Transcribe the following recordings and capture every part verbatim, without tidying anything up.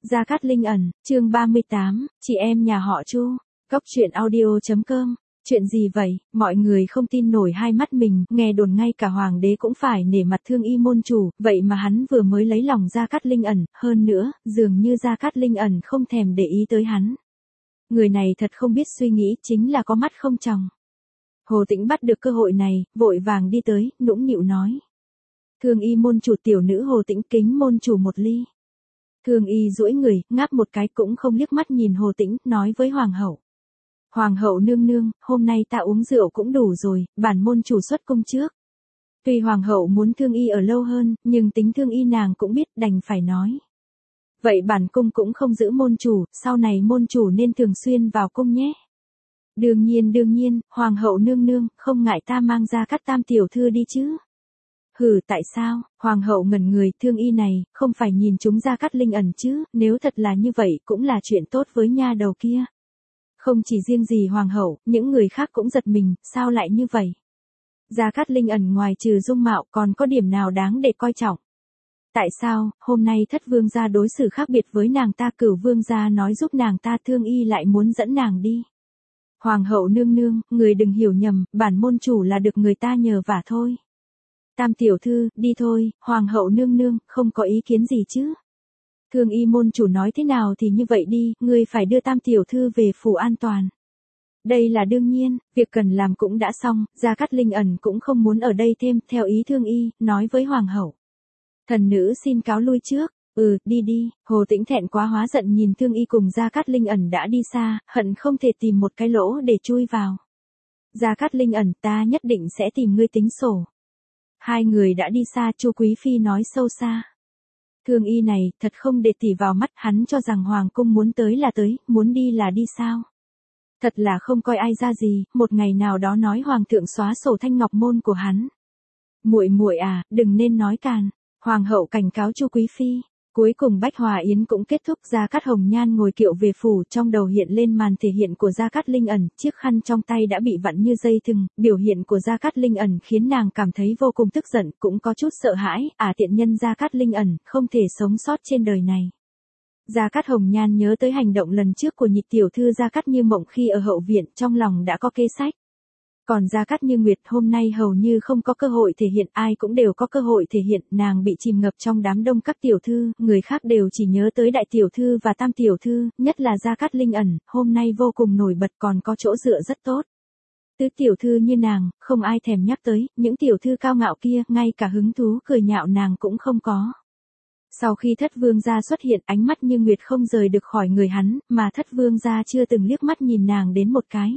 Gia Cát Linh ẩn, chương ba mươi tám, chị em nhà họ Chu. Cốc truyện audio chấm com. Chuyện gì vậy, mọi người không tin nổi hai mắt mình, nghe đồn ngay cả hoàng đế cũng phải nể mặt Thương Y môn chủ, vậy mà hắn vừa mới lấy lòng Gia Cát Linh ẩn, hơn nữa, dường như Gia Cát Linh ẩn không thèm để ý tới hắn. Người này thật không biết suy nghĩ, chính là có mắt không tròng. Hồ Tĩnh bắt được cơ hội này, vội vàng đi tới, nũng nịu nói. Thương Y môn chủ, tiểu nữ Hồ Tĩnh kính môn chủ một ly. Thương Y duỗi người, ngáp một cái cũng không liếc mắt nhìn Hồ Tĩnh, nói với hoàng hậu. Hoàng hậu nương nương, hôm nay ta uống rượu cũng đủ rồi, bản môn chủ xuất cung trước. Tuy hoàng hậu muốn Thương Y ở lâu hơn, nhưng tính Thương Y nàng cũng biết, đành phải nói. Vậy bản cung cũng không giữ môn chủ, sau này môn chủ nên thường xuyên vào cung nhé. Đương nhiên đương nhiên, hoàng hậu nương nương, không ngại ta mang ra Cát tam tiểu thư đi chứ. Hừ, tại sao? Hoàng hậu ngẩn người, Thương Y này, không phải nhìn chúng Gia Cát Linh ẩn chứ, nếu thật là như vậy cũng là chuyện tốt với nha đầu kia. Không chỉ riêng gì hoàng hậu, những người khác cũng giật mình, sao lại như vậy? Gia Cát Linh ẩn ngoài trừ dung mạo còn có điểm nào đáng để coi trọng? Tại sao, hôm nay thất vương gia đối xử khác biệt với nàng ta, cửu vương gia nói giúp nàng ta, Thương Y lại muốn dẫn nàng đi? Hoàng hậu nương nương, người đừng hiểu nhầm, bản môn chủ là được người ta nhờ vả thôi. Tam tiểu thư, đi thôi, hoàng hậu nương nương, không có ý kiến gì chứ? Thương Y môn chủ nói thế nào thì như vậy đi, ngươi phải đưa tam tiểu thư về phủ an toàn. Đây là đương nhiên, việc cần làm cũng đã xong, Gia Cát Linh ẩn cũng không muốn ở đây thêm, theo ý Thương Y, nói với hoàng hậu. Thần nữ xin cáo lui trước. Ừ, đi đi. Hồ Tĩnh thẹn quá hóa giận nhìn Thương Y cùng Gia Cát Linh ẩn đã đi xa, hận không thể tìm một cái lỗ để chui vào. Gia Cát Linh ẩn, ta nhất định sẽ tìm ngươi tính sổ. Hai người đã đi xa, Chu Quý phi nói sâu xa. Thương Y này, thật không để tỉ vào mắt, hắn cho rằng hoàng cung muốn tới là tới, muốn đi là đi sao? Thật là không coi ai ra gì, một ngày nào đó nói hoàng thượng xóa sổ thanh ngọc môn của hắn. Muội muội à, đừng nên nói càn. Hoàng hậu cảnh cáo Chu Quý phi. Cuối cùng Bách Hòa Yến cũng kết thúc, Gia Cát Hồng Nhan ngồi kiệu về phủ, trong đầu hiện lên màn thể hiện của Gia Cát Linh ẩn, chiếc khăn trong tay đã bị vặn như dây thừng, biểu hiện của Gia Cát Linh ẩn khiến nàng cảm thấy vô cùng tức giận, cũng có chút sợ hãi, à tiện nhân Gia Cát Linh ẩn, không thể sống sót trên đời này. Gia Cát Hồng Nhan nhớ tới hành động lần trước của nhị tiểu thư Gia Cát Như Mộng khi ở hậu viện, trong lòng đã có kế sách. Còn Gia Cát Như Nguyệt hôm nay hầu như không có cơ hội thể hiện, ai cũng đều có cơ hội thể hiện, nàng bị chìm ngập trong đám đông các tiểu thư, người khác đều chỉ nhớ tới đại tiểu thư và tam tiểu thư, nhất là Gia Cát Linh ẩn, hôm nay vô cùng nổi bật, còn có chỗ dựa rất tốt. Tứ tiểu thư như nàng, không ai thèm nhắc tới, những tiểu thư cao ngạo kia, ngay cả hứng thú cười nhạo nàng cũng không có. Sau khi thất vương gia xuất hiện, ánh mắt Như Nguyệt không rời được khỏi người hắn, mà thất vương gia chưa từng liếc mắt nhìn nàng đến một cái.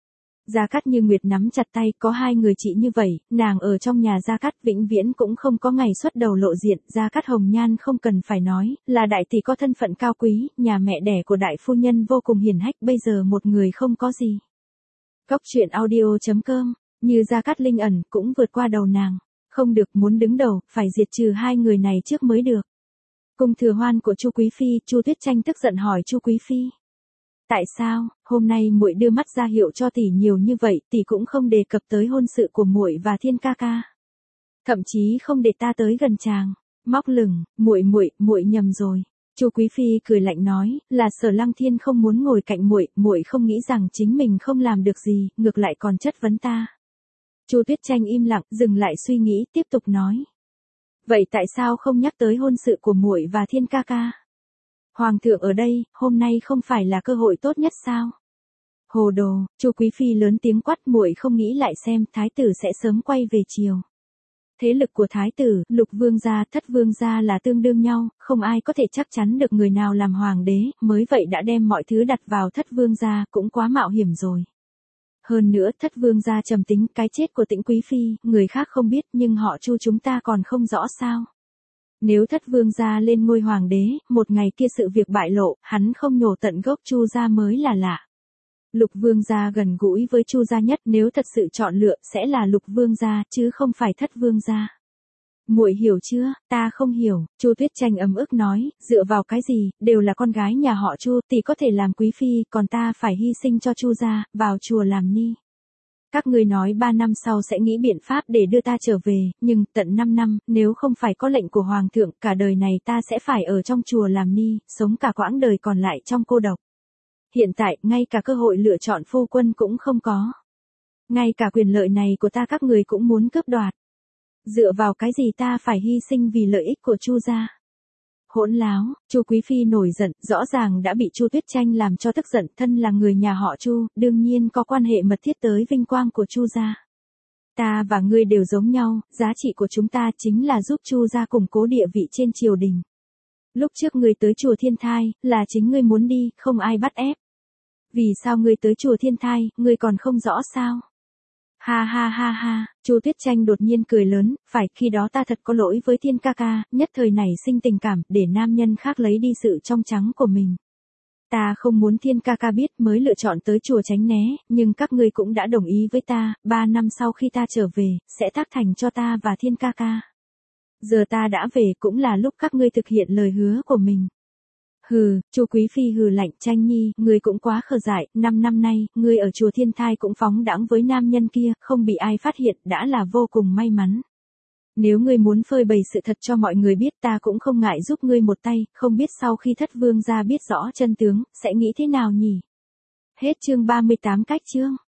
Gia Cát Như Nguyệt nắm chặt tay, có hai người chị như vậy, nàng ở trong nhà Gia Cát vĩnh viễn cũng không có ngày xuất đầu lộ diện, Gia Cát Hồng Nhan không cần phải nói, là đại tỷ có thân phận cao quý, nhà mẹ đẻ của đại phu nhân vô cùng hiền hách, bây giờ một người không có gì. Cốc truyện audio chấm com, như Gia Cát Linh ẩn cũng vượt qua đầu nàng, không được, muốn đứng đầu, phải diệt trừ hai người này trước mới được. Cung thừa hoan của Chu Quý phi, Chu Tuyết Tranh tức giận hỏi Chu Quý phi. Tại sao, hôm nay muội đưa mắt ra hiệu cho tỷ nhiều như vậy, tỷ cũng không đề cập tới hôn sự của muội và Thiên ca ca. Thậm chí không để ta tới gần chàng. Móc lửng, muội muội, muội nhầm rồi. Chu Quý phi cười lạnh nói, là Sở Lăng Thiên không muốn ngồi cạnh muội, muội không nghĩ rằng chính mình không làm được gì, ngược lại còn chất vấn ta. Chu Tuyết Tranh im lặng, dừng lại suy nghĩ, tiếp tục nói. Vậy tại sao không nhắc tới hôn sự của muội và Thiên ca ca? Hoàng thượng ở đây, hôm nay không phải là cơ hội tốt nhất sao? Hồ đồ, Chu Quý phi lớn tiếng quát, muội không nghĩ lại xem, thái tử sẽ sớm quay về chiều. Thế lực của thái tử, lục vương gia, thất vương gia là tương đương nhau, không ai có thể chắc chắn được người nào làm hoàng đế, mới vậy đã đem mọi thứ đặt vào thất vương gia, cũng quá mạo hiểm rồi. Hơn nữa, thất vương gia trầm tính, cái chết của Tĩnh Quý phi, người khác không biết, nhưng họ Chu chúng ta còn không rõ sao? Nếu thất vương gia lên ngôi hoàng đế, một ngày kia sự việc bại lộ, hắn không nhổ tận gốc Chu gia mới là lạ. Lục vương gia gần gũi với Chu gia nhất, nếu thật sự chọn lựa, sẽ là lục vương gia, chứ không phải thất vương gia. Muội hiểu chưa? Ta không hiểu. Chu Tuyết Tranh ấm ức nói, dựa vào cái gì, đều là con gái nhà họ Chu, tỷ có thể làm quý phi, còn ta phải hy sinh cho Chu gia, vào chùa làm ni. Các ngươi nói ba năm sau sẽ nghĩ biện pháp để đưa ta trở về, nhưng tận năm năm, nếu không phải có lệnh của Hoàng thượng, cả đời này ta sẽ phải ở trong chùa làm ni, sống cả quãng đời còn lại trong cô độc. Hiện tại, ngay cả cơ hội lựa chọn phu quân cũng không có. Ngay cả quyền lợi này của ta các người cũng muốn cướp đoạt. Dựa vào cái gì ta phải hy sinh vì lợi ích của Chu gia? Hỗn láo, Chu Quý phi nổi giận, rõ ràng đã bị Chu Tuyết Tranh làm cho tức giận, thân là người nhà họ Chu, đương nhiên có quan hệ mật thiết tới vinh quang của Chu gia. Ta và ngươi đều giống nhau, giá trị của chúng ta chính là giúp Chu gia củng cố địa vị trên triều đình. Lúc trước ngươi tới chùa Thiên Thai, là chính ngươi muốn đi, không ai bắt ép. Vì sao ngươi tới chùa Thiên Thai, ngươi còn không rõ sao? Ha ha ha ha, Chu Tuyết Tranh đột nhiên cười lớn, phải, khi đó ta thật có lỗi với Thiên ca ca, nhất thời nảy sinh tình cảm, để nam nhân khác lấy đi sự trong trắng của mình. Ta không muốn Thiên ca ca biết mới lựa chọn tới chùa tránh né, nhưng các ngươi cũng đã đồng ý với ta, ba năm sau khi ta trở về, sẽ tác thành cho ta và Thiên ca ca. Giờ ta đã về cũng là lúc các ngươi thực hiện lời hứa của mình. Hừ, Chu Quý phi hừ lạnh, Tranh nhi, ngươi cũng quá khờ dại, năm năm nay, ngươi ở chùa Thiên Thai cũng phóng đãng với nam nhân kia, không bị ai phát hiện, đã là vô cùng may mắn. Nếu ngươi muốn phơi bày sự thật cho mọi người biết, ta cũng không ngại giúp ngươi một tay, không biết sau khi Thất vương gia biết rõ chân tướng, sẽ nghĩ thế nào nhỉ? Hết chương ba mươi tám cách chương.